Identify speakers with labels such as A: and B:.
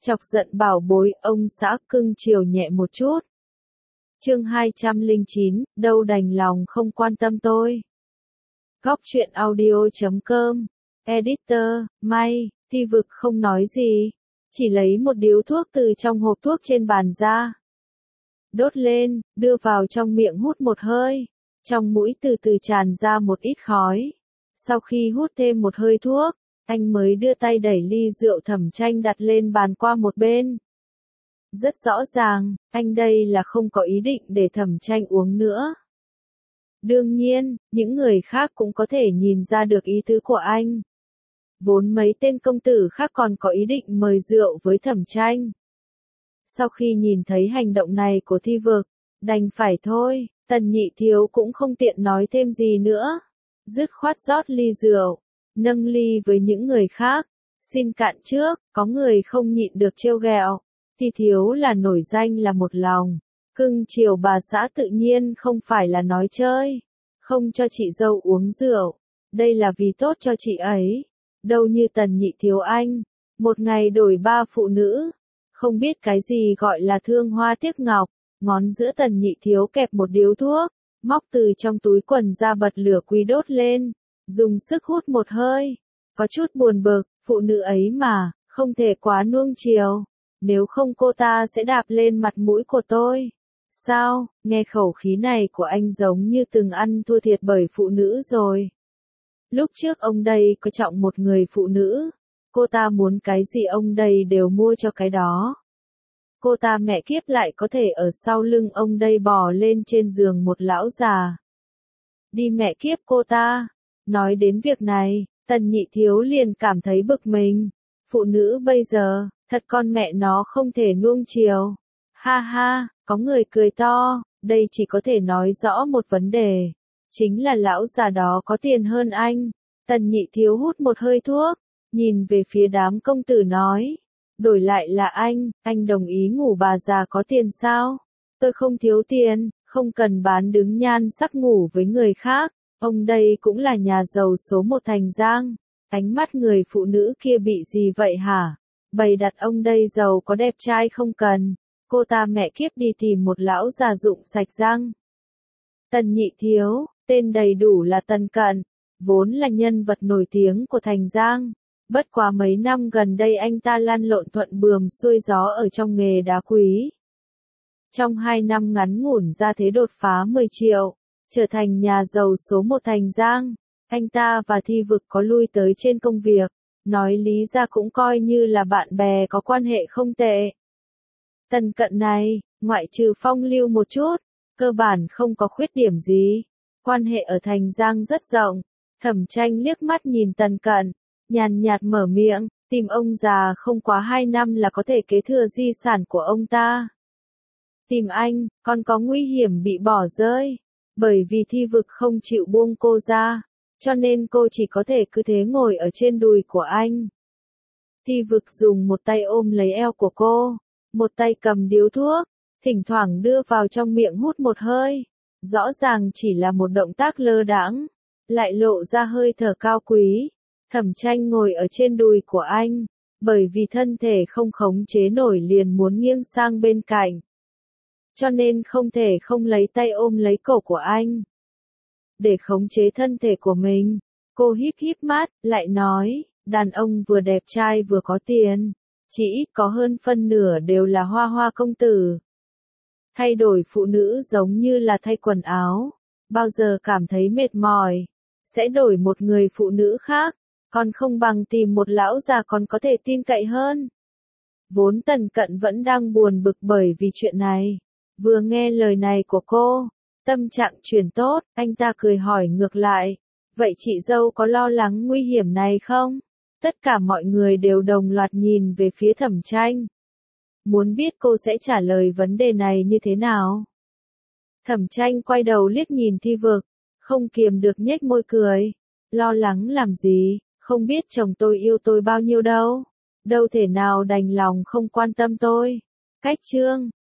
A: Chọc giận bảo bối, ông xã cưng chiều nhẹ một chút. Chương 209, đâu đành lòng không quan tâm tôi. Góc truyện audio.com. Editor, May, Thi Vực không nói gì, chỉ lấy một điếu thuốc từ trong hộp thuốc trên bàn ra. Đốt lên, đưa vào trong miệng hút một hơi, trong mũi từ từ tràn ra một ít khói. Sau khi hút thêm một hơi thuốc, anh mới đưa tay đẩy ly rượu Thẩm Tranh đặt lên bàn qua một bên. Rất rõ ràng, anh đây là không có ý định để Thẩm Tranh uống nữa. Đương nhiên, những người khác cũng có thể nhìn ra được ý tứ của anh. Vốn mấy tên công tử khác còn có ý định mời rượu với Thẩm Tranh. Sau khi nhìn thấy hành động này của Thi Vực, đành phải thôi, Tần Nhị Thiếu cũng không tiện nói thêm gì nữa. Dứt khoát rót ly rượu, nâng ly với những người khác. Xin cạn trước, có người không nhịn được trêu ghẹo. Thi Thiếu là nổi danh là một lòng, cưng chiều bà xã tự nhiên không phải là nói chơi. Không cho chị dâu uống rượu, đây là vì tốt cho chị ấy. Đâu như Tần Nhị Thiếu anh, một ngày đổi 3 phụ nữ. Không biết cái gì gọi là thương hoa tiếc ngọc. Ngón giữa Tần Nhị Thiếu kẹp một điếu thuốc, móc từ trong túi quần ra bật lửa quý đốt lên, dùng sức hút một hơi. Có chút buồn bực, phụ nữ ấy mà, không thể quá nuông chiều. Nếu không cô ta sẽ đạp lên mặt mũi của tôi. Sao, nghe khẩu khí này của anh giống như từng ăn thua thiệt bởi phụ nữ rồi. Lúc trước ông đây có trọng một người phụ nữ. Cô ta muốn cái gì ông đây đều mua cho cái đó. Cô ta mẹ kiếp lại có thể ở sau lưng ông đây bò lên trên giường một lão già. Đi mẹ kiếp cô ta. Nói đến việc này, Tần Nhị Thiếu liền cảm thấy bực mình. Phụ nữ bây giờ, thật con mẹ nó không thể nuông chiều. Ha ha, có người cười to, đây chỉ có thể nói rõ một vấn đề. Chính là lão già đó có tiền hơn anh. Tần Nhị Thiếu hút một hơi thuốc, nhìn về phía đám công tử nói. Đổi lại là anh đồng ý ngủ bà già có tiền sao? Tôi không thiếu tiền, không cần bán đứng nhan sắc ngủ với người khác. Ông đây cũng là nhà giàu số một Thành Giang. Ánh mắt người phụ nữ kia bị gì vậy hả? Bày đặt ông đây giàu có đẹp trai không cần. Cô ta mẹ kiếp đi tìm một lão già rụng sạch răng. Tần Nhị Thiếu, tên đầy đủ là Tần Cận, vốn là nhân vật nổi tiếng của Thành Giang. Bất quá mấy năm gần đây anh ta lăn lộn thuận buồm xuôi gió ở trong nghề đá quý. Trong 2 năm ngắn ngủn ra thế đột phá 10 triệu, trở thành nhà giàu số một Thành Giang. Anh ta và Thi Vực có lui tới trên công việc, nói lý ra cũng coi như là bạn bè có quan hệ không tệ. Tần Cận này, ngoại trừ phong lưu một chút, cơ bản không có khuyết điểm gì. Quan hệ ở Thành Giang rất rộng. Thẩm Tranh liếc mắt nhìn Tần Cận, nhàn nhạt mở miệng, tìm ông già không quá 2 năm là có thể kế thừa di sản của ông ta. Tìm anh, còn có nguy hiểm bị bỏ rơi. Bởi vì Thi Vực không chịu buông cô ra, cho nên cô chỉ có thể cứ thế ngồi ở trên đùi của anh. Thi Vực dùng một tay ôm lấy eo của cô, một tay cầm điếu thuốc, thỉnh thoảng đưa vào trong miệng hút một hơi. Rõ ràng chỉ là một động tác lơ đãng, lại lộ ra hơi thở cao quý. Thẩm Tranh ngồi ở trên đùi của anh, bởi vì thân thể không khống chế nổi liền muốn nghiêng sang bên cạnh. Cho nên không thể không lấy tay ôm lấy cổ của anh. Để khống chế thân thể của mình, cô híp híp mắt, lại nói, đàn ông vừa đẹp trai vừa có tiền, chỉ ít có hơn phân nửa đều là hoa hoa công tử. Thay đổi phụ nữ giống như là thay quần áo, bao giờ cảm thấy mệt mỏi, sẽ đổi một người phụ nữ khác, còn không bằng tìm một lão già còn có thể tin cậy hơn. Vốn Tần Cận vẫn đang buồn bực bởi vì chuyện này, vừa nghe lời này của cô, tâm trạng chuyển tốt, anh ta cười hỏi ngược lại, vậy chị dâu có lo lắng nguy hiểm này không? Tất cả mọi người đều đồng loạt nhìn về phía Thẩm Tranh. Muốn biết cô sẽ trả lời vấn đề này như thế nào? Thẩm Tranh quay đầu liếc nhìn Thi Vực, không kiềm được nhếch môi cười. Lo lắng làm gì, không biết chồng tôi yêu tôi bao nhiêu đâu. Đâu thể nào đành lòng không quan tâm tôi. Cách chương